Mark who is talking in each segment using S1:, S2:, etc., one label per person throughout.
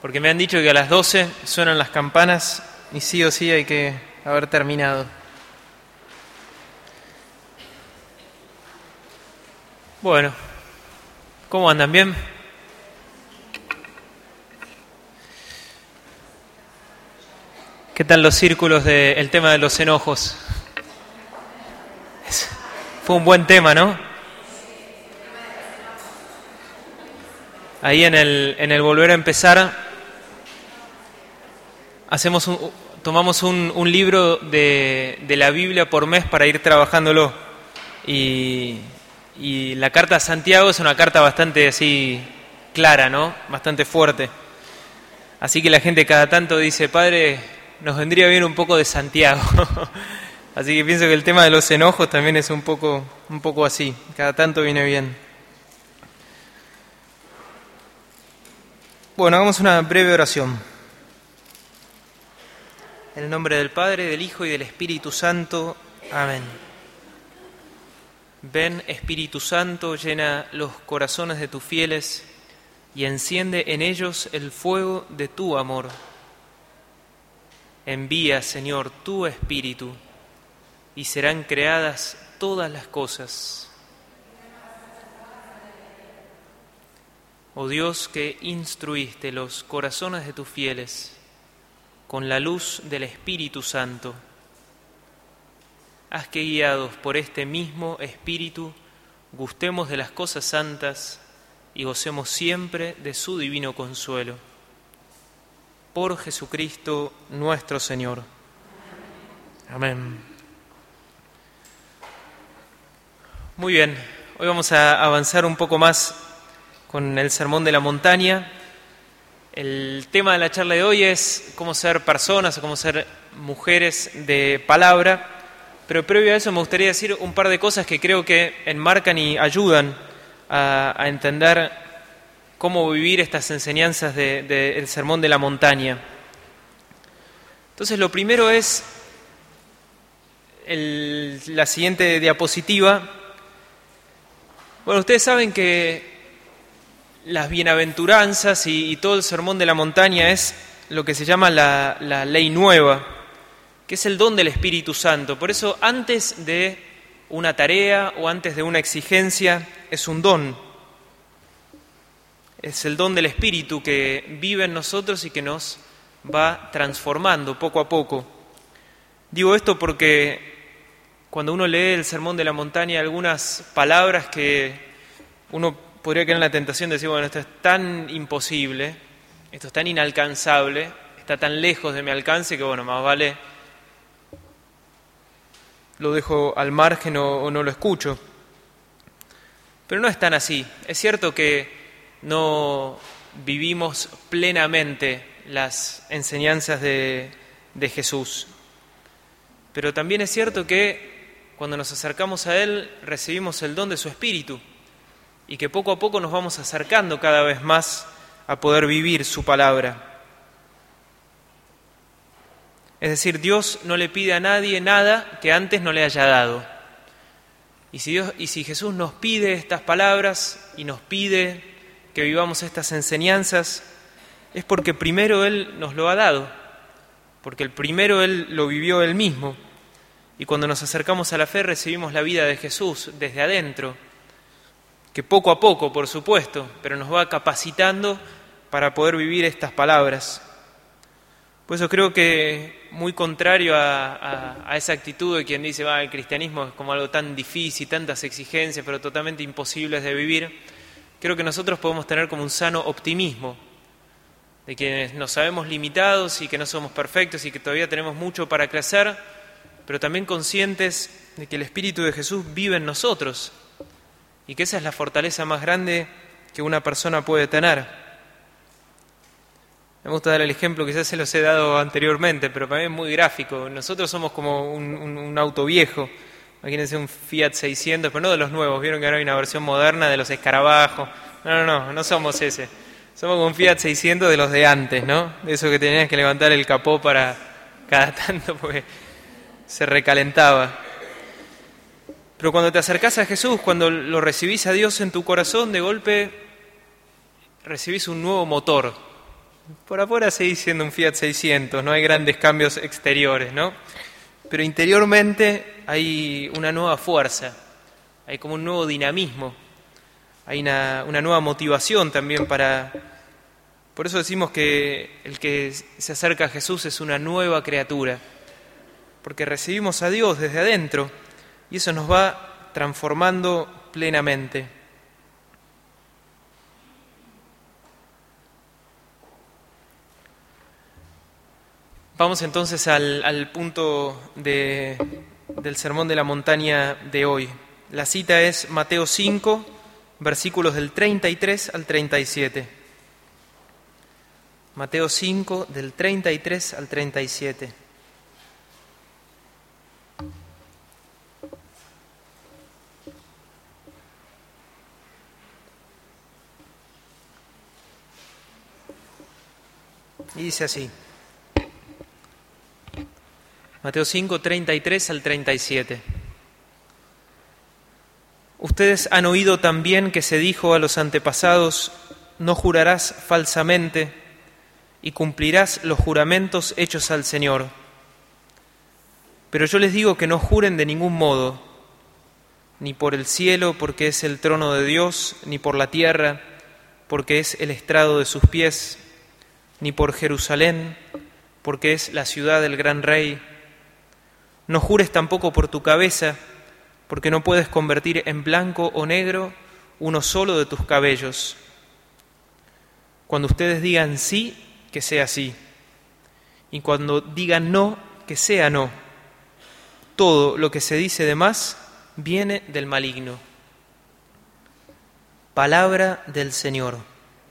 S1: porque me han dicho que a las 12 suenan las campanas y sí o sí hay que haber terminado. Bueno, ¿cómo andan? ¿Bien? ¿Qué tal los círculos del tema de los enojos? Fue un buen tema, ¿no? Ahí en el volver a empezar, tomamos un libro de la Biblia por mes para ir trabajándolo. Y la carta a Santiago es una carta bastante así clara, ¿no? Bastante fuerte. Así que la gente cada tanto dice, Padre, nos vendría bien un poco de Santiago. Así que pienso que el tema de los enojos también es un poco así. Cada tanto viene bien. Bueno, hagamos una breve oración. En el nombre del Padre, del Hijo y del Espíritu Santo. Amén. Ven, Espíritu Santo, llena los corazones de tus fieles y enciende en ellos el fuego de tu amor. Envía, Señor, tu Espíritu y serán creadas todas las cosas. Oh Dios, que instruiste los corazones de tus fieles con la luz del Espíritu Santo, haz que guiados por este mismo Espíritu gustemos de las cosas santas y gocemos siempre de su divino consuelo. Por Jesucristo nuestro Señor. Amén. Muy bien, hoy vamos a avanzar un poco más con el Sermón de la Montaña. El tema de la charla de hoy es cómo ser personas o cómo ser mujeres de palabra. Pero previo a eso me gustaría decir un par de cosas que creo que enmarcan y ayudan a entender cómo vivir estas enseñanzas del Sermón de la Montaña. Entonces lo primero es la siguiente diapositiva. Bueno, ustedes saben que las bienaventuranzas y todo el Sermón de la Montaña es lo que se llama la ley nueva, que es el don del Espíritu Santo. Por eso, antes de una tarea o antes de una exigencia, es un don. Es el don del Espíritu que vive en nosotros y que nos va transformando poco a poco. Digo esto porque cuando uno lee el Sermón de la Montaña, algunas palabras que uno podría caer en la tentación de decir, bueno, esto es tan imposible, esto es tan inalcanzable, está tan lejos de mi alcance que, bueno, más vale lo dejo al margen o no lo escucho. Pero no es tan así. Es cierto que no vivimos plenamente las enseñanzas de Jesús. Pero también es cierto que cuando nos acercamos a Él recibimos el don de su Espíritu y que poco a poco nos vamos acercando cada vez más a poder vivir su palabra. Es decir, Dios no le pide a nadie nada que antes no le haya dado. Y si Jesús nos pide estas palabras y nos pide que vivamos estas enseñanzas, es porque primero Él nos lo ha dado, porque el primero Él lo vivió Él mismo. Y cuando nos acercamos a la fe recibimos la vida de Jesús desde adentro, que poco a poco, por supuesto, pero nos va capacitando para poder vivir estas palabras. Por eso creo que muy contrario a esa actitud de quien dice, el cristianismo es como algo tan difícil, tantas exigencias, pero totalmente imposibles de vivir, creo que nosotros podemos tener como un sano optimismo de quienes nos sabemos limitados y que no somos perfectos y que todavía tenemos mucho para crecer, pero también conscientes de que el Espíritu de Jesús vive en nosotros y que esa es la fortaleza más grande que una persona puede tener. Me gusta dar el ejemplo, quizás se los he dado anteriormente, pero para mí es muy gráfico. Nosotros somos como un auto viejo. Imagínense un Fiat 600, pero no de los nuevos. Vieron que ahora hay una versión moderna de los escarabajos. No somos ese. Somos como un Fiat 600 de los de antes, ¿no? De eso que tenías que levantar el capó para cada tanto porque se recalentaba. Pero cuando te acercás a Jesús, cuando lo recibís a Dios en tu corazón, de golpe recibís un nuevo motor. Por afuera sigue siendo un Fiat 600, no hay grandes cambios exteriores, ¿no? Pero interiormente hay una nueva fuerza, hay como un nuevo dinamismo, hay una nueva motivación también para... Por eso decimos que el que se acerca a Jesús es una nueva criatura, porque recibimos a Dios desde adentro y eso nos va transformando plenamente. Vamos entonces al punto del Sermón de la Montaña de hoy. La cita es Mateo 5, versículos del 33 al 37. Mateo 5, del 33 al 37. Y dice así. Mateo 5, 33 al 37. Ustedes han oído también que se dijo a los antepasados, no jurarás falsamente y cumplirás los juramentos hechos al Señor. Pero yo les digo que no juren de ningún modo, ni por el cielo, porque es el trono de Dios, ni por la tierra, porque es el estrado de sus pies, ni por Jerusalén, porque es la ciudad del gran Rey. No jures tampoco por tu cabeza, porque no puedes convertir en blanco o negro uno solo de tus cabellos. Cuando ustedes digan sí, que sea sí, y cuando digan no, que sea no. Todo lo que se dice de más viene del maligno. Palabra del Señor.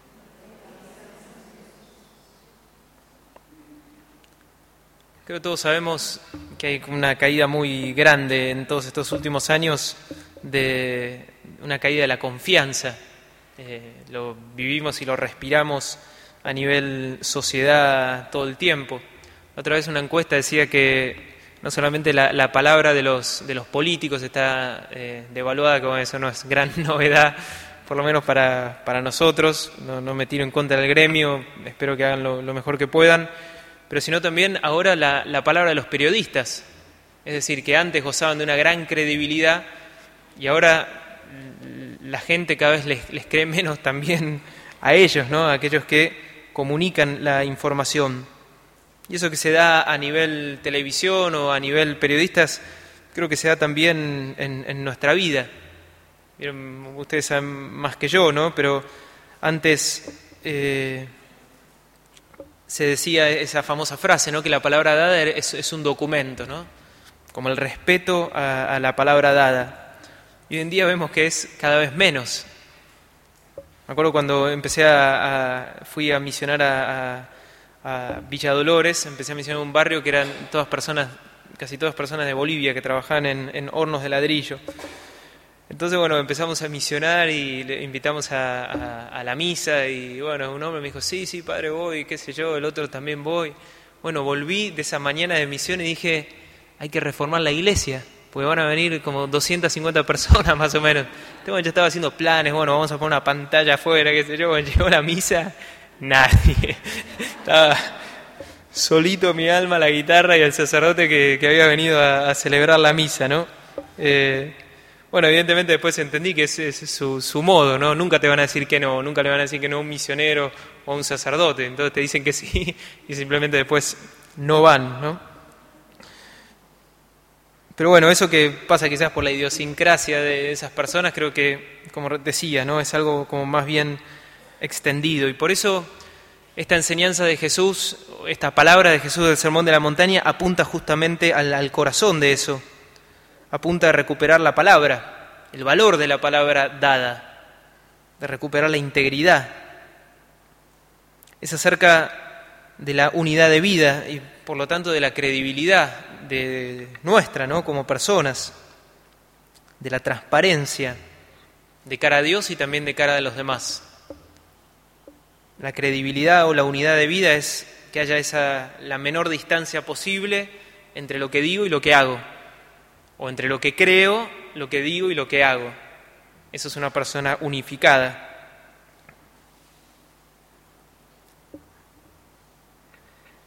S1: Creo que todos sabemos que hay una caída muy grande en todos estos últimos años, de una caída de la confianza. Lo vivimos y lo respiramos a nivel sociedad todo el tiempo. Otra vez una encuesta decía que no solamente la palabra de los políticos está devaluada, como eso no es gran novedad, por lo menos para nosotros. No me tiro en contra del gremio, espero que hagan lo mejor que puedan. Pero sino también ahora la palabra de los periodistas, es decir, que antes gozaban de una gran credibilidad y ahora la gente cada vez les cree menos también a ellos, ¿no? A aquellos que comunican la información. Y eso que se da a nivel televisión o a nivel periodistas, creo que se da también en nuestra vida. Ustedes saben más que yo, ¿no? Pero antes... se decía esa famosa frase, ¿no? Que la palabra dada es un documento, ¿no? Como el respeto a la palabra dada. Y hoy en día vemos que es cada vez menos. Me acuerdo cuando fui a misionar a Villa Dolores, empecé a misionar un barrio que eran casi todas personas de Bolivia que trabajaban en hornos de ladrillo. Entonces, bueno, empezamos a misionar y le invitamos a la misa y, bueno, un hombre me dijo, sí, padre, voy, qué sé yo, el otro también voy. Bueno, volví de esa mañana de misión y dije, hay que reformar la iglesia, porque van a venir como 250 personas más o menos. Entonces, yo estaba haciendo planes, bueno, vamos a poner una pantalla afuera, qué sé yo, cuando llegó la misa, nadie. Estaba solito mi alma, la guitarra y el sacerdote que había venido a celebrar la misa, ¿no? Bueno, evidentemente después entendí que ese es su modo, ¿no? Nunca te van a decir que no, nunca le van a decir que no a un misionero o a un sacerdote. Entonces te dicen que sí y simplemente después no van, ¿no? Pero bueno, eso que pasa quizás por la idiosincrasia de esas personas, creo que, como decía, ¿no? Es algo como más bien extendido. Y por eso esta enseñanza de Jesús, esta palabra de Jesús del Sermón de la Montaña, apunta justamente al corazón de eso. Apunta a recuperar la palabra, el valor de la palabra dada, de recuperar la integridad. Es acerca de la unidad de vida y por lo tanto de la credibilidad de nuestra, ¿no? Como personas, de la transparencia de cara a Dios y también de cara a los demás. La credibilidad o la unidad de vida es que haya la menor distancia posible entre lo que digo y lo que hago. O entre lo que creo, lo que digo y lo que hago. Eso es una persona unificada.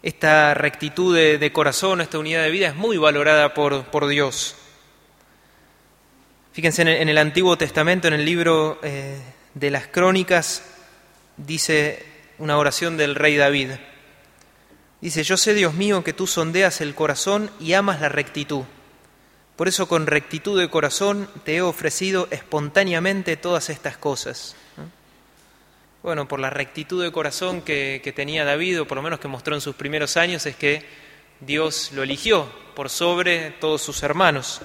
S1: esta rectitud de corazón, esta unidad de vida es muy valorada por Dios. Fíjense en el Antiguo Testamento, en el libro de las Crónicas, dice una oración del rey David. Dice: yo sé, Dios mío, que tú sondeas el corazón y amas la rectitud. Por eso con rectitud de corazón te he ofrecido espontáneamente todas estas cosas. Bueno, por la rectitud de corazón que tenía David, o por lo menos que mostró en sus primeros años, es que Dios lo eligió por sobre todos sus hermanos.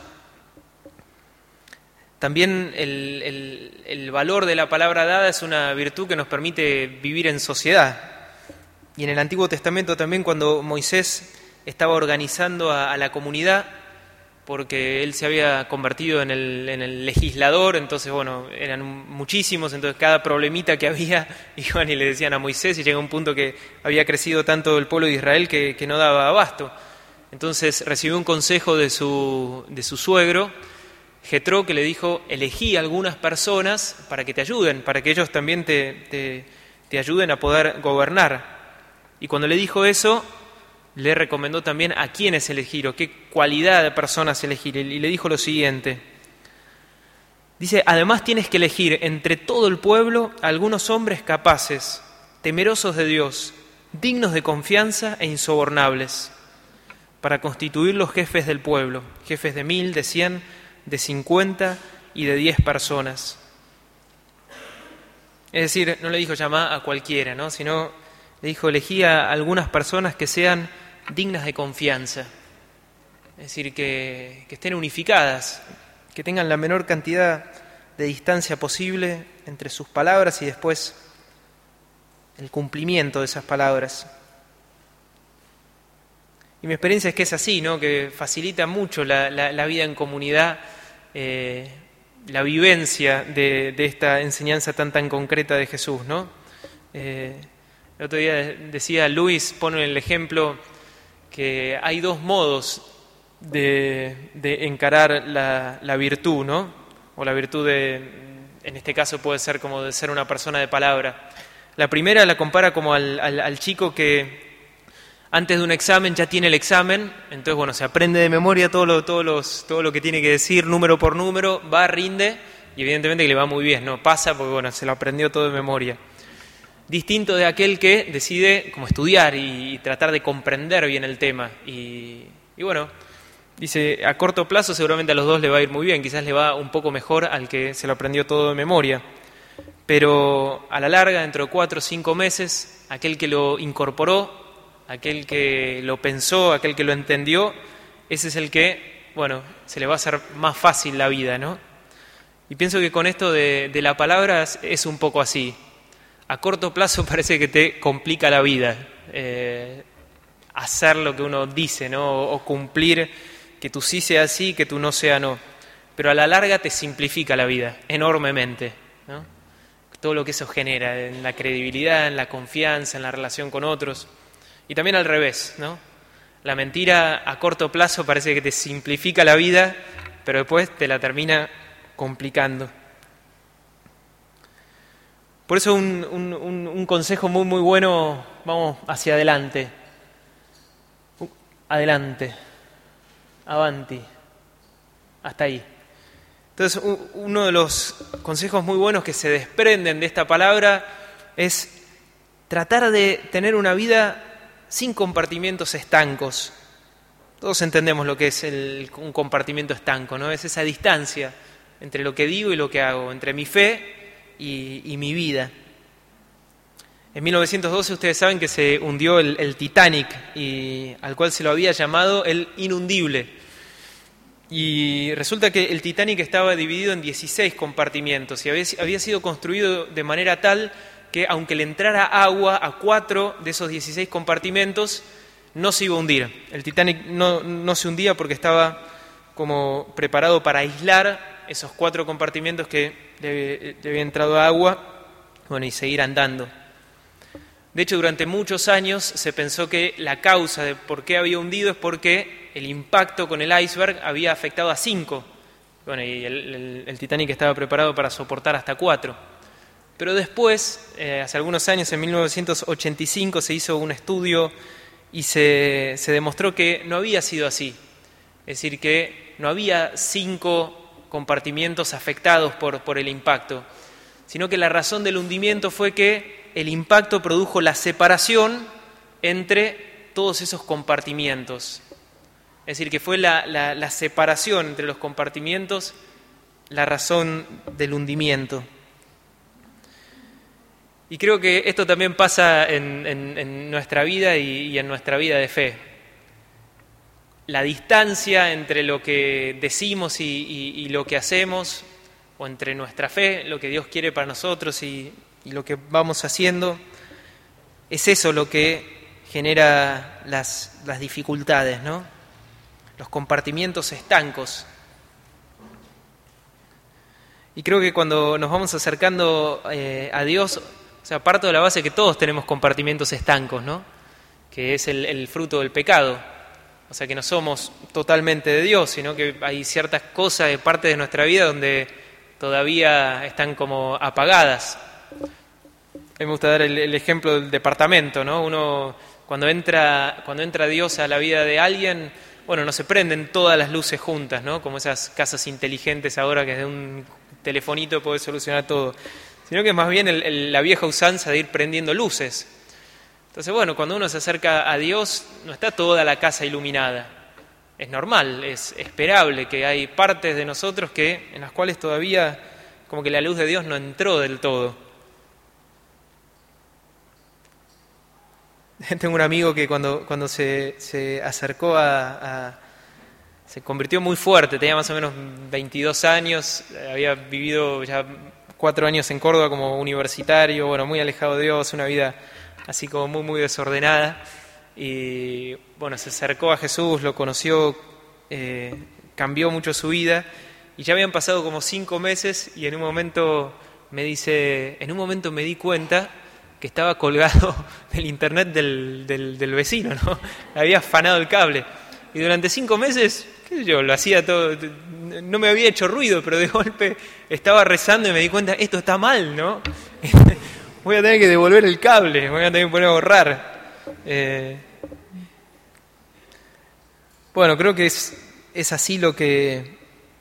S1: También el valor de la palabra dada es una virtud que nos permite vivir en sociedad. Y en el Antiguo Testamento también, cuando Moisés estaba organizando a la comunidad, porque él se había convertido en el legislador, entonces, bueno, eran muchísimos, entonces cada problemita que había iban y le decían a Moisés, y llega un punto que había crecido tanto el pueblo de Israel que no daba abasto. Entonces recibió un consejo de su suegro, Jetro, que le dijo: elegí algunas personas para que te ayuden, para que ellos también te ayuden a poder gobernar. Y cuando le dijo eso, le recomendó también a quiénes elegir o qué cualidad de personas elegir. Y le dijo lo siguiente. Dice: además tienes que elegir entre todo el pueblo algunos hombres capaces, temerosos de Dios, dignos de confianza e insobornables, para constituir los jefes del pueblo, jefes de 1000, de 100, de 50 y de 10 personas. Es decir, no le dijo llamá a cualquiera, ¿no? Sino le dijo: elegí a algunas personas que sean dignas de confianza. Es decir, que estén unificadas, que tengan la menor cantidad de distancia posible entre sus palabras y después el cumplimiento de esas palabras. Y mi experiencia es que es así, ¿no? Que facilita mucho la vida en comunidad, la vivencia de esta enseñanza tan concreta de Jesús, ¿no? El otro día decía Luis, pone el ejemplo que hay dos modos de encarar la virtud, ¿no? O la virtud en este caso puede ser como de ser una persona de palabra. La primera la compara como al chico que antes de un examen ya tiene el examen, entonces bueno, se aprende de memoria todo lo que tiene que decir, número por número, va, rinde, y evidentemente que le va muy bien, no pasa porque bueno, se lo aprendió todo de memoria. Distinto de aquel que decide como estudiar y tratar de comprender bien el tema. Y bueno, dice, a corto plazo seguramente a los dos le va a ir muy bien, quizás le va un poco mejor al que se lo aprendió todo de memoria. Pero a la larga, dentro de 4 o 5 meses, aquel que lo incorporó, aquel que lo pensó, aquel que lo entendió, ese es el que, bueno, se le va a hacer más fácil la vida, ¿no? Y pienso que con esto de la palabra es un poco así. A corto plazo parece que te complica la vida, hacer lo que uno dice, ¿no? O cumplir que tú sí sea sí, que tú no sea no. Pero a la larga te simplifica la vida enormemente, ¿no? Todo lo que eso genera, en la credibilidad, en la confianza, en la relación con otros. Y también al revés, ¿no? La mentira a corto plazo parece que te simplifica la vida, pero después te la termina complicando. Por eso un consejo muy bueno, vamos hacia adelante. Adelante, avanti, hasta ahí. Entonces, uno de los consejos muy buenos que se desprenden de esta palabra es tratar de tener una vida sin compartimientos estancos. Todos entendemos lo que es un compartimento estanco, ¿no? Es esa distancia entre lo que digo y lo que hago, entre mi fe y mi vida. En 1912 ustedes saben que se hundió el Titanic, y al cual se lo había llamado el inundible. Y resulta que el Titanic estaba dividido en 16 compartimientos y había sido construido de manera tal que aunque le entrara agua a 4 de esos 16 compartimentos, no se iba a hundir. El Titanic no se hundía porque estaba como preparado para aislar esos 4 compartimentos que le había entrado agua, bueno, y seguir andando. De hecho, durante muchos años se pensó que la causa de por qué había hundido es porque el impacto con el iceberg había afectado a 5. Bueno, y el Titanic estaba preparado para soportar hasta 4. Pero después, hace algunos años, en 1985, se hizo un estudio y se demostró que no había sido así. Es decir, que no había 5 compartimientos afectados por el impacto, sino que la razón del hundimiento fue que el impacto produjo la separación entre todos esos compartimientos. Es decir, que fue la separación entre los compartimientos la razón del hundimiento. Y creo que esto también pasa en nuestra vida y en nuestra vida de fe. La distancia entre lo que decimos y lo que hacemos, o entre nuestra fe, lo que Dios quiere para nosotros y lo que vamos haciendo, es eso lo que genera las dificultades, ¿no? Los compartimientos estancos. Y creo que cuando nos vamos acercando a Dios, o sea, parto de la base que todos tenemos compartimientos estancos, ¿no? Que es el fruto del pecado. O sea, que no somos totalmente de Dios, sino que hay ciertas cosas de parte de nuestra vida donde todavía están como apagadas. A mí me gusta dar el ejemplo del departamento, ¿no? Uno, cuando entra Dios a la vida de alguien, bueno, no se prenden todas las luces juntas, ¿no? Como esas casas inteligentes ahora que desde un telefonito podés solucionar todo. Sino que más bien la vieja usanza de ir prendiendo luces. Entonces, bueno, cuando uno se acerca a Dios, no está toda la casa iluminada. Es normal, es esperable que hay partes de nosotros en las cuales todavía como que la luz de Dios no entró del todo. Tengo un amigo que cuando se acercó se convirtió muy fuerte, tenía más o menos 22 años, había vivido ya 4 años en Córdoba como universitario, bueno, muy alejado de Dios, una vida así como muy, muy desordenada. Y bueno, se acercó a Jesús, lo conoció, cambió mucho su vida. Y ya habían pasado como 5 meses y en un momento me di cuenta que estaba colgado del internet del vecino, ¿no? Había afanado el cable. Y durante 5 meses, qué sé yo, lo hacía todo, no me había hecho ruido, pero de golpe estaba rezando y me di cuenta, esto está mal, ¿no? Voy a tener que devolver el cable, voy a tener que poner a borrar. Bueno, creo que es así lo que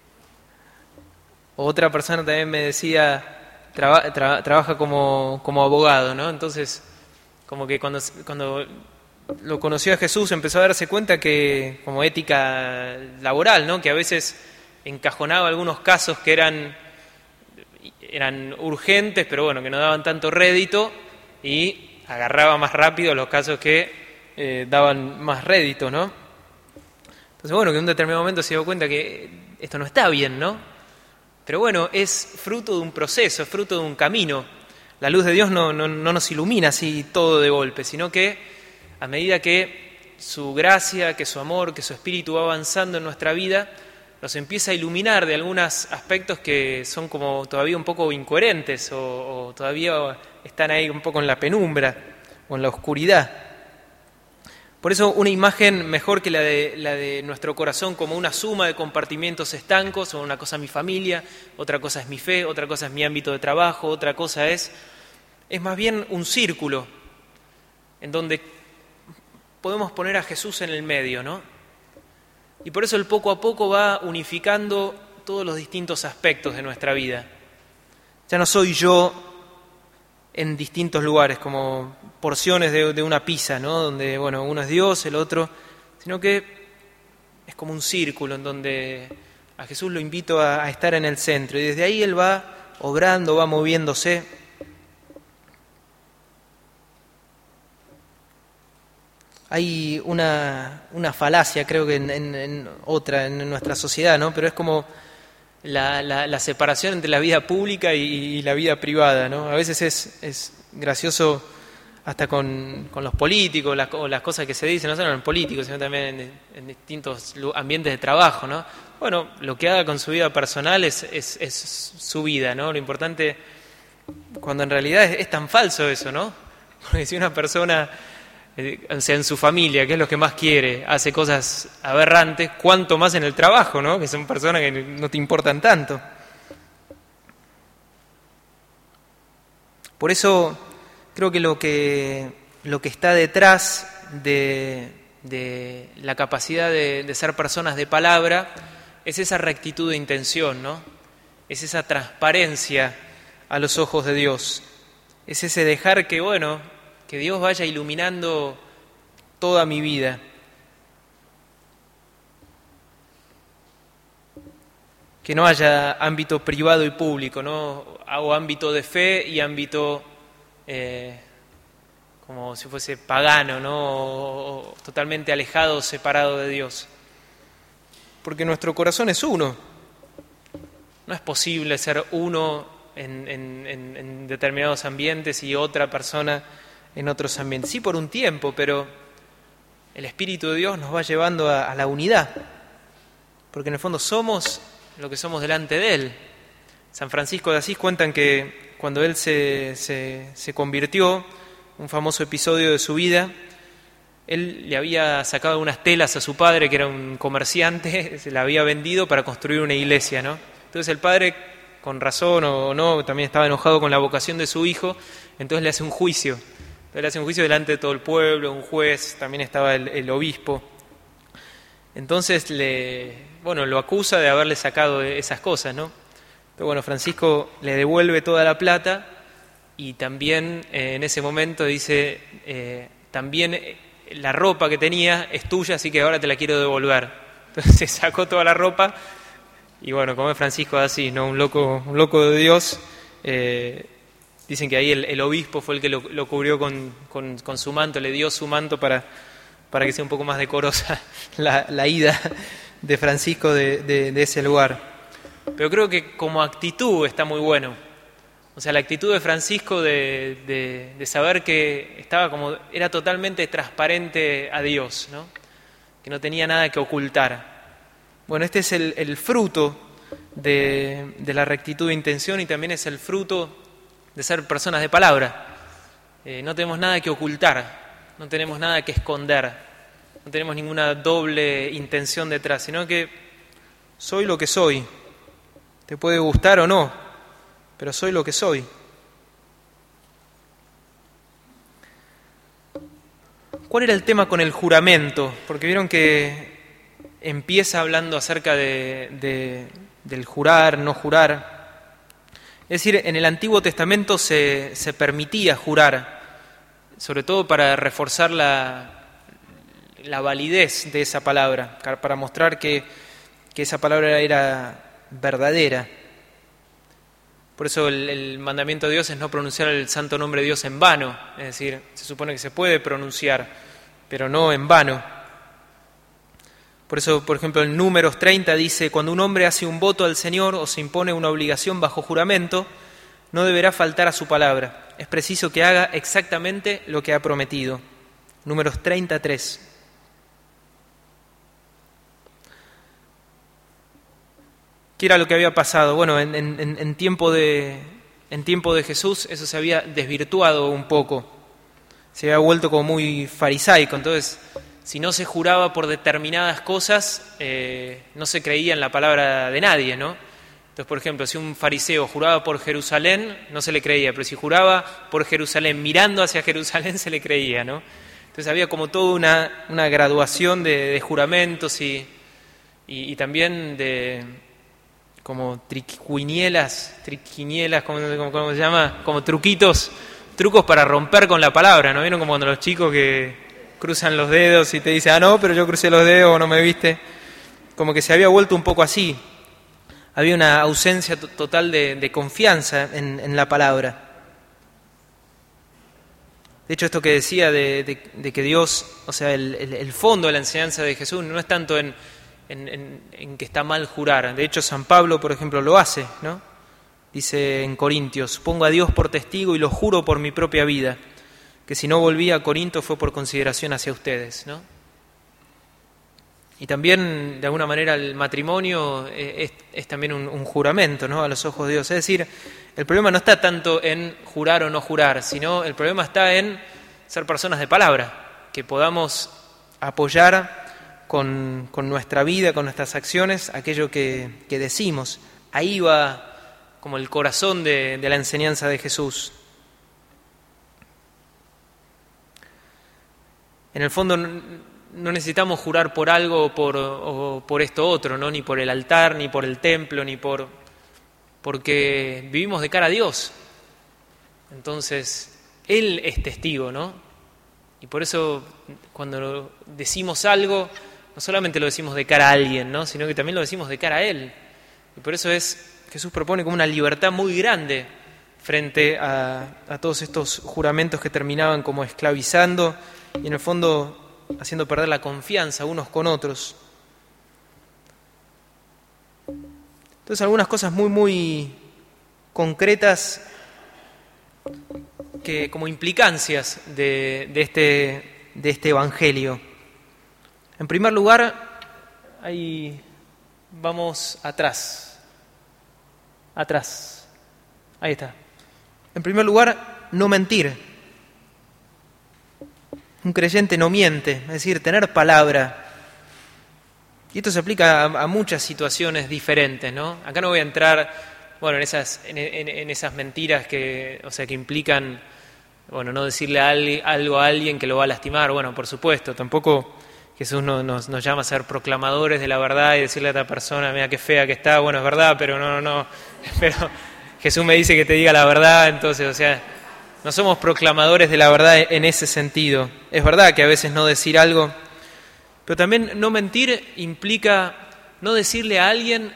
S1: otra persona también me decía, trabaja como abogado, ¿no? Entonces, como que cuando lo conoció a Jesús empezó a darse cuenta que, como ética laboral, ¿no? Que a veces encajonaba algunos casos que eran urgentes, pero bueno, que no daban tanto rédito, y agarraba más rápido los casos que daban más rédito, ¿no? Entonces, bueno, que en un determinado momento se dio cuenta que esto no está bien, ¿no? Pero bueno, es fruto de un proceso, es fruto de un camino. La luz de Dios no nos ilumina así todo de golpe, sino que a medida que su gracia, que su amor, que su espíritu va avanzando en nuestra vida, nos empieza a iluminar de algunos aspectos que son como todavía un poco incoherentes o todavía están ahí un poco en la penumbra o en la oscuridad. Por eso una imagen mejor que la de nuestro corazón como una suma de compartimientos estancos, o una cosa es mi familia, otra cosa es mi fe, otra cosa es mi ámbito de trabajo, otra cosa es más bien un círculo en donde podemos poner a Jesús en el medio, ¿no? Y por eso el poco a poco va unificando todos los distintos aspectos de nuestra vida. Ya no soy yo en distintos lugares, como porciones de una pizza, ¿no? Donde, bueno, uno es Dios, el otro, sino que es como un círculo en donde a Jesús lo invito a estar en el centro, y desde ahí Él va obrando, va moviéndose. Hay una falacia, creo que en nuestra sociedad, ¿no? Pero es como la separación entre la vida pública y la vida privada, ¿no? A veces es gracioso hasta con los políticos, las cosas que se dicen, no solo en los políticos, sino también en distintos ambientes de trabajo, ¿no? Bueno, lo que haga con su vida personal es su vida, ¿no? Lo importante, cuando en realidad es tan falso eso, ¿no? Porque si una persona, o sea, en su familia, que es lo que más quiere, hace cosas aberrantes, cuánto más en el trabajo, ¿no? Que son personas que no te importan tanto. Por eso creo que lo que está detrás de la capacidad de ser personas de palabra es esa rectitud de intención, ¿no? Es esa transparencia a los ojos de Dios. Es ese dejar que Dios vaya iluminando toda mi vida. Que no haya ámbito privado y público, ¿no? O ámbito de fe y ámbito como si fuese pagano, ¿no? O totalmente alejado, separado de Dios. Porque nuestro corazón es uno. No es posible ser uno en determinados ambientes y otra persona en otros ambientes. Sí, por un tiempo, pero el Espíritu de Dios nos va llevando a la unidad. Porque en el fondo somos lo que somos delante de Él. San Francisco de Asís cuentan que cuando él se convirtió, un famoso episodio de su vida, él le había sacado unas telas a su padre, que era un comerciante, se la había vendido para construir una iglesia, ¿no? Entonces el padre, con razón o no, también estaba enojado con la vocación de su hijo, entonces le hace un juicio. Entonces le hace un juicio delante de todo el pueblo, un juez, también estaba el obispo. Entonces lo acusa de haberle sacado esas cosas, ¿no? Entonces, Francisco le devuelve toda la plata y también en ese momento dice, también la ropa que tenía es tuya, así que ahora te la quiero devolver. Entonces se sacó toda la ropa y como es Francisco de Asís, ¿no? Un loco de Dios. Dicen que ahí el obispo fue el que lo cubrió con su manto, le dio su manto para que sea un poco más decorosa la ida de Francisco de ese lugar. Pero creo que como actitud está muy bueno. O sea, la actitud de Francisco de saber que era totalmente transparente a Dios, ¿no? Que no tenía nada que ocultar. Este es el fruto de la rectitud de intención y también es el fruto de ser personas de palabra. No tenemos nada que ocultar, no tenemos nada que esconder, no tenemos ninguna doble intención detrás, sino que soy lo que soy. Te puede gustar o no, pero soy lo que soy. ¿Cuál era el tema con el juramento? Porque vieron que empieza hablando acerca del jurar, no jurar. Es decir, en el Antiguo Testamento se permitía jurar, sobre todo para reforzar la validez de esa palabra, para mostrar que esa palabra era verdadera. Por eso el mandamiento de Dios es no pronunciar el santo nombre de Dios en vano. Es decir, se supone que se puede pronunciar, pero no en vano. Por eso, por ejemplo, en Números 30 dice: cuando un hombre hace un voto al Señor o se impone una obligación bajo juramento, no deberá faltar a su palabra. Es preciso que haga exactamente lo que ha prometido. Números 33. ¿Qué era lo que había pasado? En tiempo de Jesús eso se había desvirtuado un poco. Se había vuelto como muy farisaico. Entonces, si no se juraba por determinadas cosas, no se creía en la palabra de nadie, ¿no? Entonces, por ejemplo, si un fariseo juraba por Jerusalén, no se le creía. Pero si juraba por Jerusalén mirando hacia Jerusalén, se le creía, ¿no? Entonces había como toda una graduación de juramentos y también de como triquinielas, ¿cómo se llama? Como trucos para romper con la palabra, ¿no? ¿Vieron como cuando los chicos que cruzan los dedos y te dicen, no, pero yo crucé los dedos o no me viste? Como que se había vuelto un poco así. Había una ausencia total de confianza en la palabra. De hecho, esto que decía de que Dios, o sea, el fondo de la enseñanza de Jesús no es tanto en que está mal jurar. De hecho, San Pablo, por ejemplo, lo hace, ¿no? Dice en Corintios: pongo a Dios por testigo y lo juro por mi propia vida, que si no volví a Corinto fue por consideración hacia ustedes, ¿no? Y también, de alguna manera, el matrimonio es también un juramento, ¿no? A los ojos de Dios. Es decir, el problema no está tanto en jurar o no jurar, sino el problema está en ser personas de palabra, que podamos apoyar con nuestra vida, con nuestras acciones, aquello que decimos. Ahí va como el corazón de la enseñanza de Jesús. En el fondo no necesitamos jurar por algo o por esto otro, ¿no? Ni por el altar, ni por el templo, porque vivimos de cara a Dios. Entonces, Él es testigo, ¿no? Y por eso cuando decimos algo, no solamente lo decimos de cara a alguien, ¿no? Sino que también lo decimos de cara a Él. Y por eso Jesús propone como una libertad muy grande frente a todos estos juramentos que terminaban como esclavizando y en el fondo haciendo perder la confianza unos con otros. Entonces algunas cosas muy, muy concretas que como implicancias de este Evangelio. En primer lugar, ahí vamos atrás. Ahí está. En primer lugar, no mentir. Un creyente no miente, es decir, tener palabra. Y esto se aplica a muchas situaciones diferentes, ¿no? Acá no voy a entrar, bueno, en esas mentiras que implican, bueno, no decirle algo a alguien que lo va a lastimar. Bueno, por supuesto, tampoco Jesús nos llama a ser proclamadores de la verdad y decirle a otra persona, mira qué fea que está, bueno, es verdad, pero no. Pero Jesús me dice que te diga la verdad, entonces, no somos proclamadores de la verdad en ese sentido. Es verdad que a veces no decir algo, pero también no mentir implica no decirle a alguien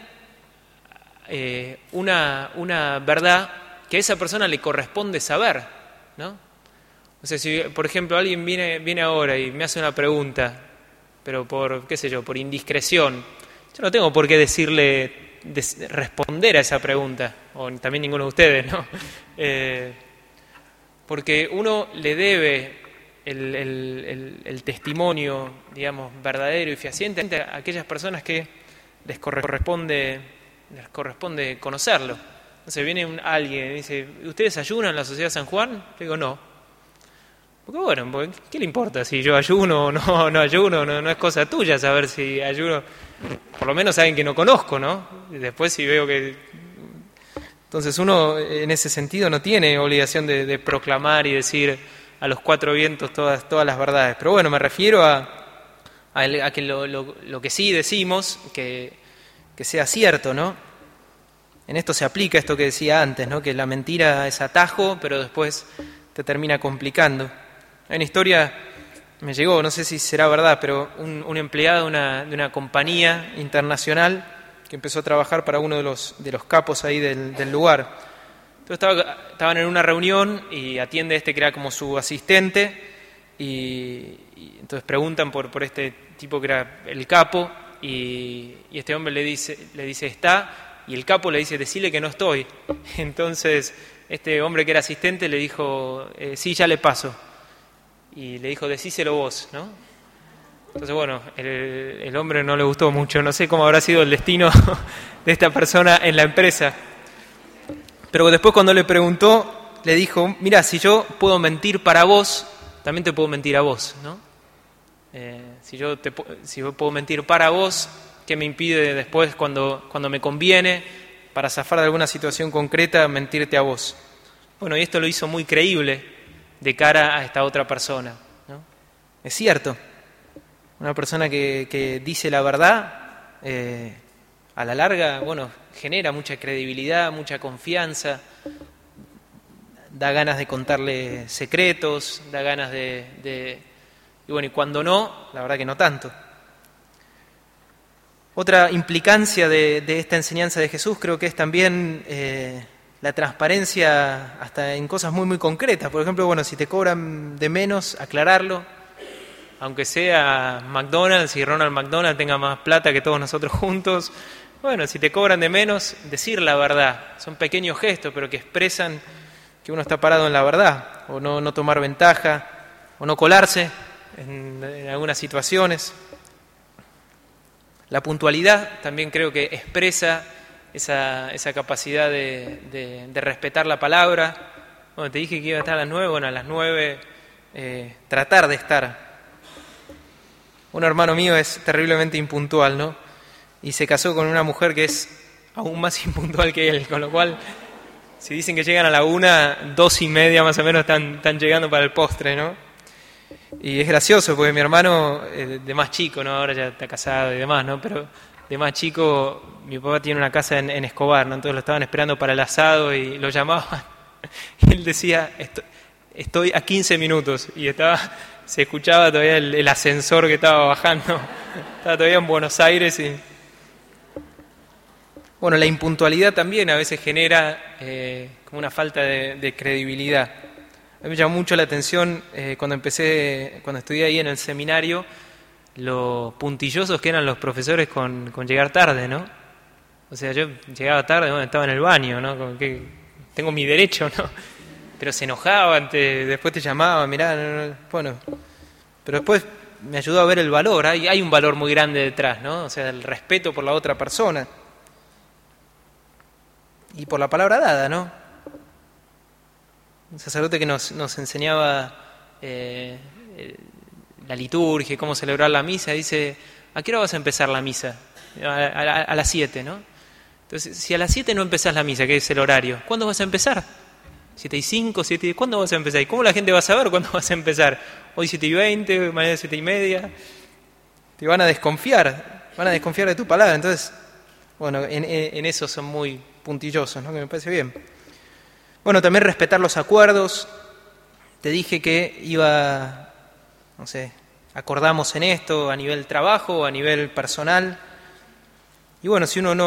S1: una verdad que a esa persona le corresponde saber, ¿no? O sea, si por ejemplo alguien viene ahora y me hace una pregunta, pero por indiscreción, yo no tengo por qué responder a esa pregunta, o también ninguno de ustedes, ¿no? Porque uno le debe el testimonio, digamos, verdadero y fehaciente a aquellas personas que les corresponde conocerlo. Entonces viene alguien y dice, ¿ustedes ayunan en la Sociedad San Juan? Le digo, no. Porque bueno, ¿qué le importa si yo ayuno o no ayuno? No es cosa tuya saber si ayuno. Por lo menos alguien que no conozco, ¿no? Y después si veo que... Entonces uno en ese sentido no tiene obligación de proclamar y decir a los cuatro vientos todas las verdades. Pero bueno, me refiero a que lo que sí decimos, que sea cierto, ¿no? En esto se aplica esto que decía antes, ¿no? Que la mentira es atajo, pero después te termina complicando. Hay una historia, me llegó, no sé si será verdad, pero un empleado de una compañía internacional que empezó a trabajar para uno de los capos ahí del lugar. Entonces estaban en una reunión y atiende que era como su asistente y entonces preguntan por este tipo que era el capo y este hombre le dice está, y el capo le dice decile que no estoy. Entonces este hombre que era asistente le dijo sí, ya le paso, y le dijo decíselo vos, ¿no? Entonces, bueno, el hombre no le gustó mucho. No sé cómo habrá sido el destino de esta persona en la empresa. Pero después cuando le preguntó, le dijo, mira, si yo puedo mentir para vos, también te puedo mentir a vos, ¿no? Si yo puedo mentir para vos, ¿qué me impide después, cuando me conviene, para zafar de alguna situación concreta, mentirte a vos? Bueno, y esto lo hizo muy creíble de cara a esta otra persona, ¿no? Es cierto. Una persona que dice la verdad, a la larga, bueno, genera mucha credibilidad, mucha confianza, da ganas de contarle secretos, da ganas y bueno, y cuando no, la verdad que no tanto. Otra implicancia de esta enseñanza de Jesús creo que es también la transparencia hasta en cosas muy, muy concretas. Por ejemplo, bueno, si te cobran de menos, aclararlo. Aunque sea McDonald's y Ronald McDonald tenga más plata que todos nosotros juntos, bueno, si te cobran de menos, decir la verdad. Son pequeños gestos, pero que expresan que uno está parado en la verdad, o no tomar ventaja, o no colarse en algunas situaciones. La puntualidad también creo que expresa esa capacidad de respetar la palabra. Bueno, te dije que iba a estar a las 9, bueno, a las 9 tratar de estar. Un hermano mío es terriblemente impuntual, ¿no? Y se casó con una mujer que es aún más impuntual que él, con lo cual, si dicen que llegan a la 1, 2:30 más o menos están llegando para el postre, ¿no? Y es gracioso porque mi hermano, de más chico, ¿no? Ahora ya está casado y demás, ¿no? Pero de más chico, mi papá tiene una casa en Escobar, ¿no? Entonces lo estaban esperando para el asado y lo llamaban. Y él decía, estoy a 15 minutos. Y se escuchaba todavía el ascensor que estaba bajando. Estaba todavía en Buenos Aires y... Bueno, la impuntualidad también a veces genera como una falta de credibilidad. A mí me llamó mucho la atención cuando estudié ahí en el seminario, lo puntillosos que eran los profesores con llegar tarde, ¿no? O sea, yo llegaba tarde, bueno, estaba en el baño, ¿no? Como que tengo mi derecho, ¿no? Pero se enojaban, después te llamaban, mirá, no, bueno. Pero después me ayudó a ver el valor, hay un valor muy grande detrás, ¿no? O sea, el respeto por la otra persona. Y por la palabra dada, ¿no? Un sacerdote que nos enseñaba la liturgia y cómo celebrar la misa, dice, ¿a qué hora vas a empezar la misa? A las 7, ¿no? Entonces, si a las 7 no empezás la misa, que es el horario, ¿cuándo vas a empezar? 7:05, 7:10, ¿cuándo vas a empezar? ¿Y cómo la gente va a saber cuándo vas a empezar? Hoy 7:20, mañana 7:30. Te van a desconfiar de tu palabra. Entonces, bueno, en eso son muy puntillosos, ¿no? Que me parece bien. Bueno, también respetar los acuerdos. Te dije que acordamos en esto a nivel trabajo, a nivel personal. Y bueno, si uno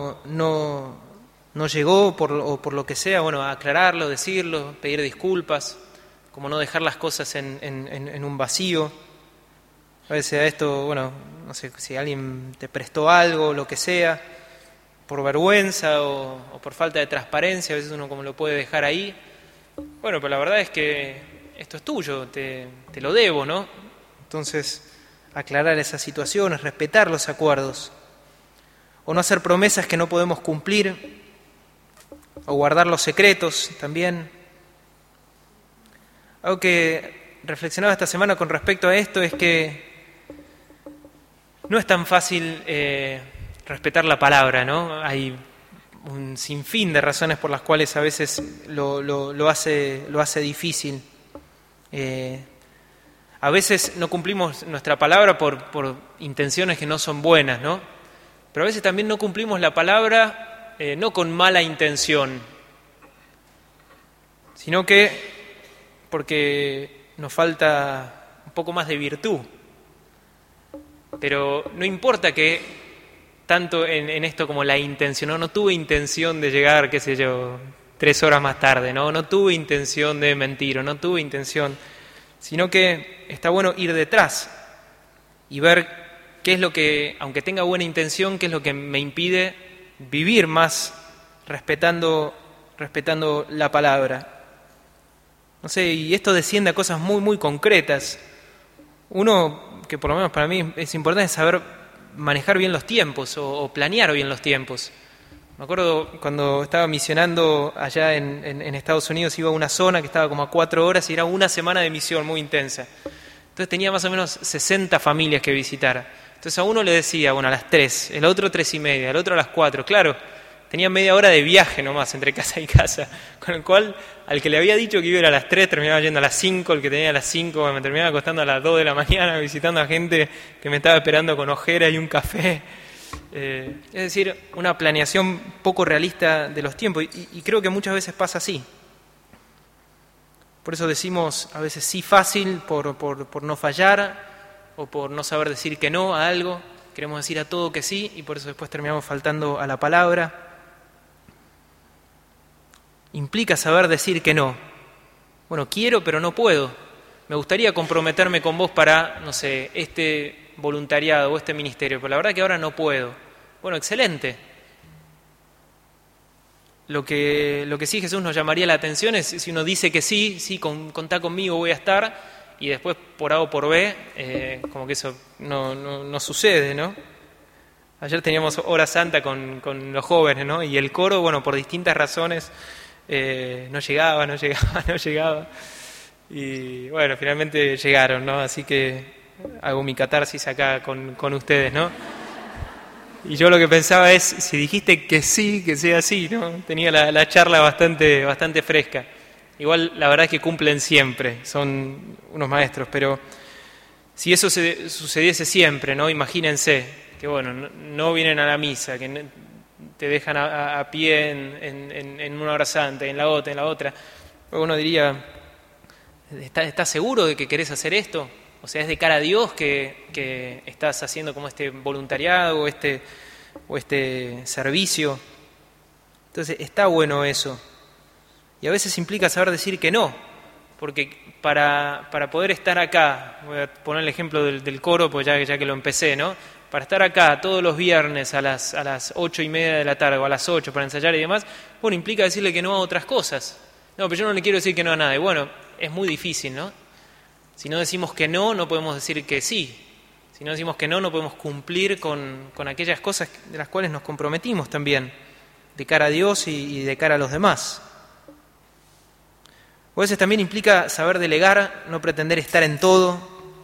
S1: no llegó por lo que sea, bueno, aclararlo, decirlo, pedir disculpas, como no dejar las cosas en un vacío. A veces a esto, bueno, no sé, si alguien te prestó algo, lo que sea, por vergüenza o por falta de transparencia, a veces uno como lo puede dejar ahí. Bueno, pero la verdad es que esto es tuyo, te lo debo, ¿no? Entonces, aclarar esas situaciones, respetar los acuerdos, o no hacer promesas que no podemos cumplir, o guardar los secretos también. Algo que reflexionaba esta semana con respecto a esto es que no es tan fácil respetar la palabra, ¿no? Hay un sinfín de razones por las cuales a veces lo hace difícil. A veces no cumplimos nuestra palabra por intenciones que no son buenas, ¿no? Pero a veces también no cumplimos la palabra no con mala intención, sino que porque nos falta un poco más de virtud. Pero no importa que tanto en esto como la intención, no tuve intención de llegar, 3 horas más tarde, no tuve intención de mentir, o no tuve intención, sino que está bueno ir detrás y ver qué es lo que, aunque tenga buena intención, qué es lo que me impide vivir más respetando la palabra. No sé, y esto desciende a cosas muy, muy concretas. Uno, que por lo menos para mí es importante, saber manejar bien los tiempos o planear bien los tiempos. Me acuerdo cuando estaba misionando allá en Estados Unidos, iba a una zona que estaba como a 4 horas y era una semana de misión muy intensa. Entonces tenía más o menos 60 familias que visitar. Entonces a uno le decía, bueno, a las 3, el otro 3:30, el otro a las 4. Claro, tenía media hora de viaje nomás entre casa y casa, con el cual al que le había dicho que iba a ir a las 3 terminaba yendo a las 5, el que tenía a las 5 me terminaba acostando a las 2 de la mañana visitando a gente que me estaba esperando con ojeras y un café. Es decir, una planeación poco realista de los tiempos y creo que muchas veces pasa así. Por eso decimos a veces sí fácil por no fallar o por no saber decir que no a algo. Queremos decir a todo que sí y por eso después terminamos faltando a la palabra. Implica saber decir que no. Bueno, quiero pero no puedo. Me gustaría comprometerme con vos para, no sé, este voluntariado o este ministerio, pero la verdad que ahora no puedo. Bueno, excelente. Lo que sí Jesús nos llamaría la atención es si uno dice que sí, contá conmigo, voy a estar, y después por A o por B, como que eso no sucede, ¿no? Ayer teníamos hora santa con los jóvenes, ¿no? Y el coro, bueno, por distintas razones, no llegaba. Y bueno, finalmente llegaron, ¿no? Así que hago mi catarsis acá con ustedes, ¿no? Y yo lo que pensaba es, si dijiste que sí, que sea así, ¿no? Tenía la charla bastante fresca. Igual la verdad es que cumplen siempre, son unos maestros, pero Si eso sucediese siempre, ¿no? Imagínense que, bueno, no vienen a la misa, que te dejan a pie en una hora santa, en la otra. Uno diría, ¿estás seguro de que querés hacer esto? O sea, ¿es de cara a Dios que estás haciendo como este voluntariado o este servicio? Entonces, está bueno eso. Y a veces implica saber decir que no, porque para poder estar acá, voy a poner el ejemplo del coro, pues ya que lo empecé, ¿no? Para estar acá todos los viernes a las 8:30 de la tarde o a las 8 para ensayar y demás, bueno, implica decirle que no a otras cosas. No, pero yo no le quiero decir que no a nada. Y bueno, es muy difícil, ¿no? Si no decimos que no podemos decir que sí. Si no decimos que no podemos cumplir con aquellas cosas de las cuales nos comprometimos también, de cara a Dios y de cara a los demás. A veces también implica saber delegar, no pretender estar en todo.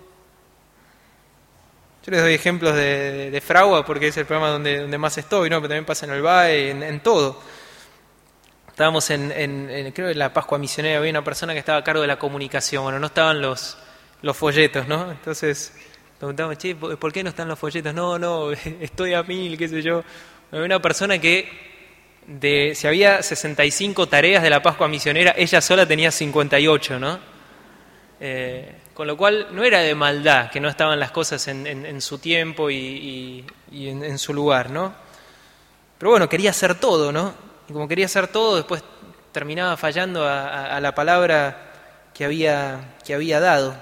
S1: Yo les doy ejemplos de Fragua porque es el programa donde más estoy, ¿no? Pero también pasa en el BAE, en todo. Estábamos creo que en la Pascua Misionera había una persona que estaba a cargo de la comunicación. Bueno, no estaban los folletos, ¿no? Entonces preguntamos, che, ¿por qué no están los folletos? No, estoy a 1000, qué sé yo. Había una persona que si había 65 tareas de la Pascua Misionera, ella sola tenía 58, ¿no? Con lo cual no era de maldad que no estaban las cosas en su tiempo y en su lugar, ¿no? Pero bueno, quería hacer todo, ¿no? Y como quería hacer todo, después terminaba fallando a la palabra que había dado.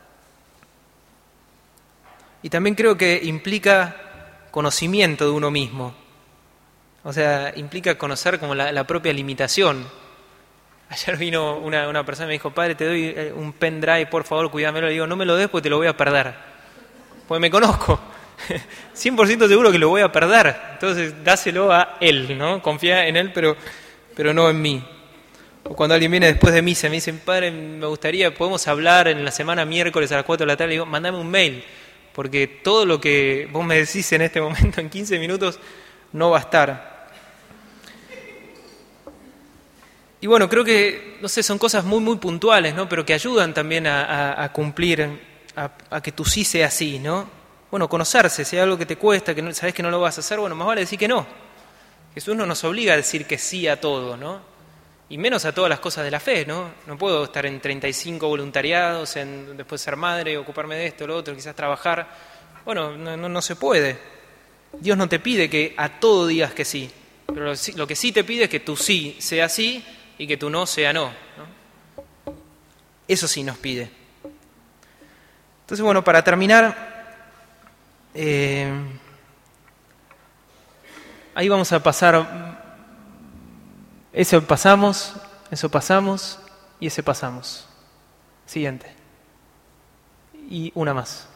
S1: Y también creo que implica conocimiento de uno mismo. O sea, implica conocer como la propia limitación. Ayer vino una persona y me dijo, padre, te doy un pendrive, por favor, cuídamelo. Le digo, no me lo des porque te lo voy a perder. Porque me conozco. 100% seguro que lo voy a perder. Entonces, dáselo a él, ¿no? Confía en él, pero no en mí. O cuando alguien viene después de misa y me dice, padre, me gustaría, podemos hablar en la semana miércoles a las 4 de la tarde. Le digo, mandame un mail. Porque todo lo que vos me decís en este momento, en 15 minutos, no va a estar. Y bueno, creo que, no sé, son cosas muy, muy puntuales, ¿no? Pero que ayudan también a cumplir, a que tu sí sea sí, ¿no? Bueno, conocerse, si hay algo que te cuesta, que sabes que no lo vas a hacer, bueno, más vale decir que no. Jesús no nos obliga a decir que sí a todo, ¿no? Y menos a todas las cosas de la fe, ¿no? No puedo estar en 35 voluntariados, después ser madre, ocuparme de esto, lo otro, quizás trabajar. Bueno, no se puede. Dios no te pide que a todo digas que sí, pero lo que sí te pide es que tu sí sea sí y que tu no sea no, ¿no? Eso sí nos pide. Entonces, bueno, para terminar, ahí vamos a pasar, eso pasamos y ese pasamos. Siguiente. Y una más.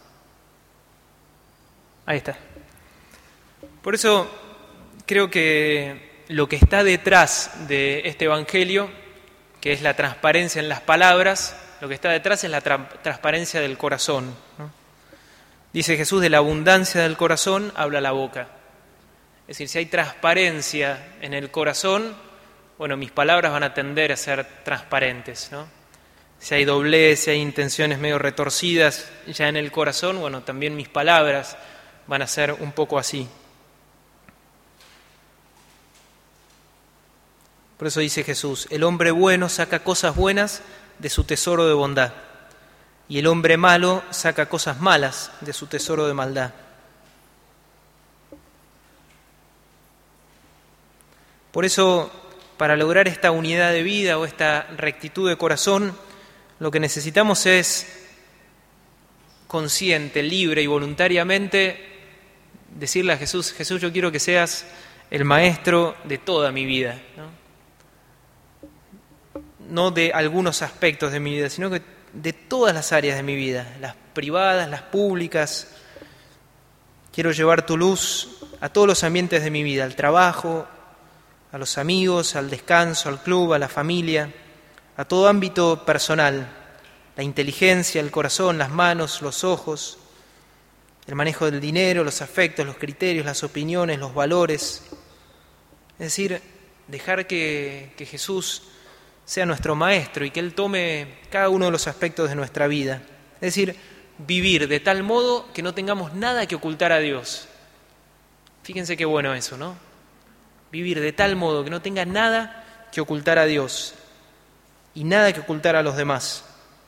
S1: Ahí está. Por eso creo que lo que está detrás de este Evangelio, que es la transparencia en las palabras, lo que está detrás es la transparencia del corazón, ¿no? Dice Jesús, de la abundancia del corazón habla la boca. Es decir, si hay transparencia en el corazón, bueno, mis palabras van a tender a ser transparentes, ¿no? Si hay doblez, si hay intenciones medio retorcidas ya en el corazón, bueno, también mis palabras van a ser un poco así. Por eso dice Jesús, el hombre bueno saca cosas buenas de su tesoro de bondad, y el hombre malo saca cosas malas de su tesoro de maldad. Por eso, para lograr esta unidad de vida o esta rectitud de corazón, lo que necesitamos es, consciente, libre y voluntariamente, decirle a Jesús, Jesús, yo quiero que seas el maestro de toda mi vida, ¿no? No de algunos aspectos de mi vida, sino que de todas las áreas de mi vida, las privadas, las públicas. Quiero llevar tu luz a todos los ambientes de mi vida, al trabajo, a los amigos, al descanso, al club, a la familia, a todo ámbito personal, la inteligencia, el corazón, las manos, los ojos, el manejo del dinero, los afectos, los criterios, las opiniones, los valores. Es decir, dejar que Jesús sea nuestro maestro y que Él tome cada uno de los aspectos de nuestra vida. Es decir, vivir de tal modo que no tengamos nada que ocultar a Dios. Fíjense qué bueno eso, ¿no? Vivir de tal modo que no tenga nada que ocultar a Dios y nada que ocultar a los demás.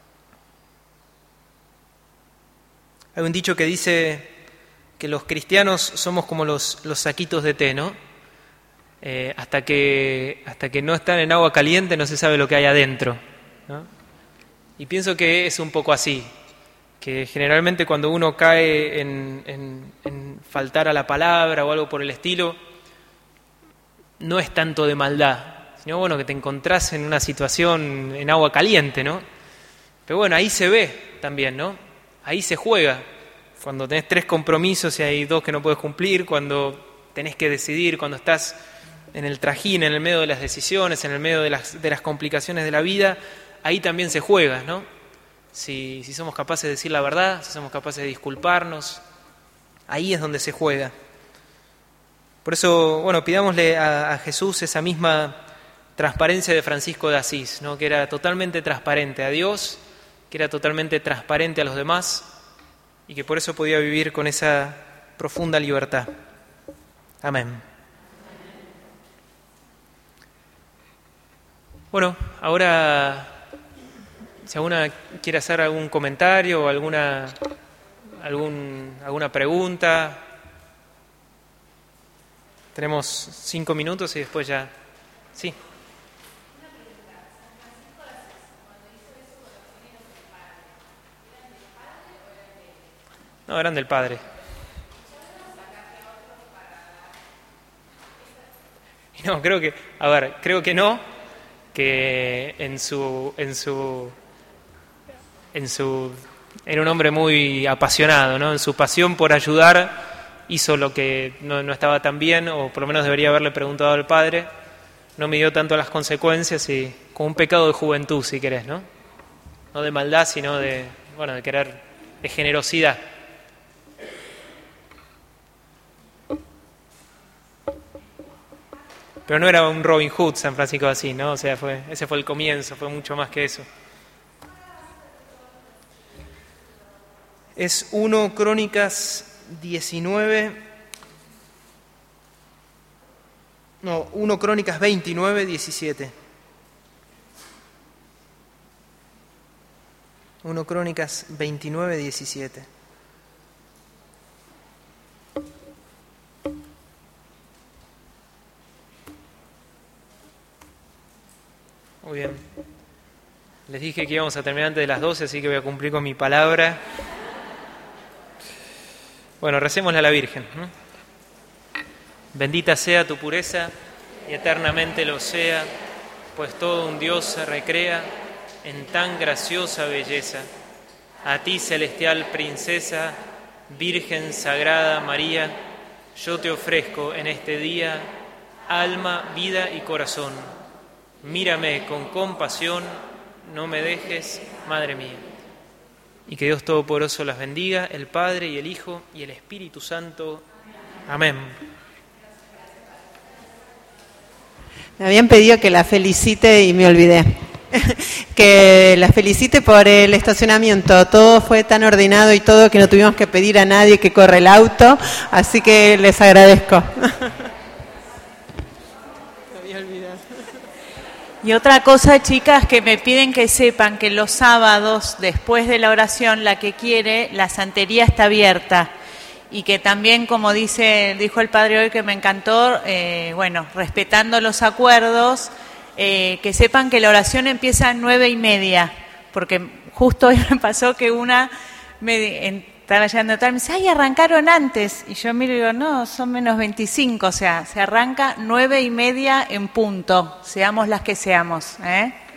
S1: Hay un dicho que dice que los cristianos somos como los saquitos de té, ¿no? Hasta que no están en agua caliente no se sabe lo que hay adentro, ¿no? Y pienso que es un poco así, que generalmente cuando uno cae en faltar a la palabra o algo por el estilo, no es tanto de maldad, sino bueno, que te encontrás en una situación en agua caliente, ¿no? Pero bueno, ahí se ve también, ¿no? Ahí se juega. Cuando tenés 3 compromisos y hay 2 que no puedes cumplir, cuando tenés que decidir, cuando estás en el trajín, en el medio de las decisiones, en el medio de las complicaciones de la vida, ahí también se juega, ¿no? Si somos capaces de decir la verdad, si somos capaces de disculparnos, ahí es donde se juega. Por eso, bueno, pidámosle a Jesús esa misma transparencia de Francisco de Asís, ¿no? Que era totalmente transparente a Dios, que era totalmente transparente a los demás y que por eso podía vivir con esa profunda libertad. Amén. Bueno, ahora, si alguna quiere hacer algún comentario o alguna pregunta, tenemos 5 minutos y después ya. Sí. No, eran del Padre. No, creo que no, que era un hombre muy apasionado, ¿no? En su pasión por ayudar hizo lo que no estaba tan bien, o por lo menos debería haberle preguntado al Padre. No midió tanto las consecuencias y con un pecado de juventud, si querés, ¿no? No de maldad, sino de generosidad. Pero no era un Robin Hood San Francisco de Asís, ¿no? O sea, ese fue el comienzo, fue mucho más que eso. Es 1 Crónicas 29, 17. 1 Crónicas 29, 17. Muy bien. Les dije que íbamos a terminar antes de las 12, así que voy a cumplir con mi palabra. Bueno, recémosle a la Virgen, ¿no? Bendita sea tu pureza y eternamente lo sea, pues todo un Dios se recrea en tan graciosa belleza. A ti, celestial princesa, Virgen Sagrada María, yo te ofrezco en este día alma, vida y corazón. Mírame con compasión, no me dejes, Madre mía. Y que Dios Todopoderoso las bendiga, el Padre y el Hijo y el Espíritu Santo. Amén.
S2: Me habían pedido que la felicite y me olvidé. Que la felicite por el estacionamiento. Todo fue tan ordenado y todo que no tuvimos que pedir a nadie que corra el auto, así que les agradezco.
S3: Y otra cosa, chicas, que me piden que sepan que los sábados, después de la oración, la que quiere, la santería está abierta. Y que también, como dijo el Padre hoy, que me encantó, respetando los acuerdos, que sepan que la oración empieza a 9:30, porque justo hoy me pasó que una estaba llegando tarde, me dice, ¡ay, arrancaron antes! Y yo miro y digo, no, son menos 25, o sea, se arranca 9:30 en punto, seamos las que seamos, ¿eh?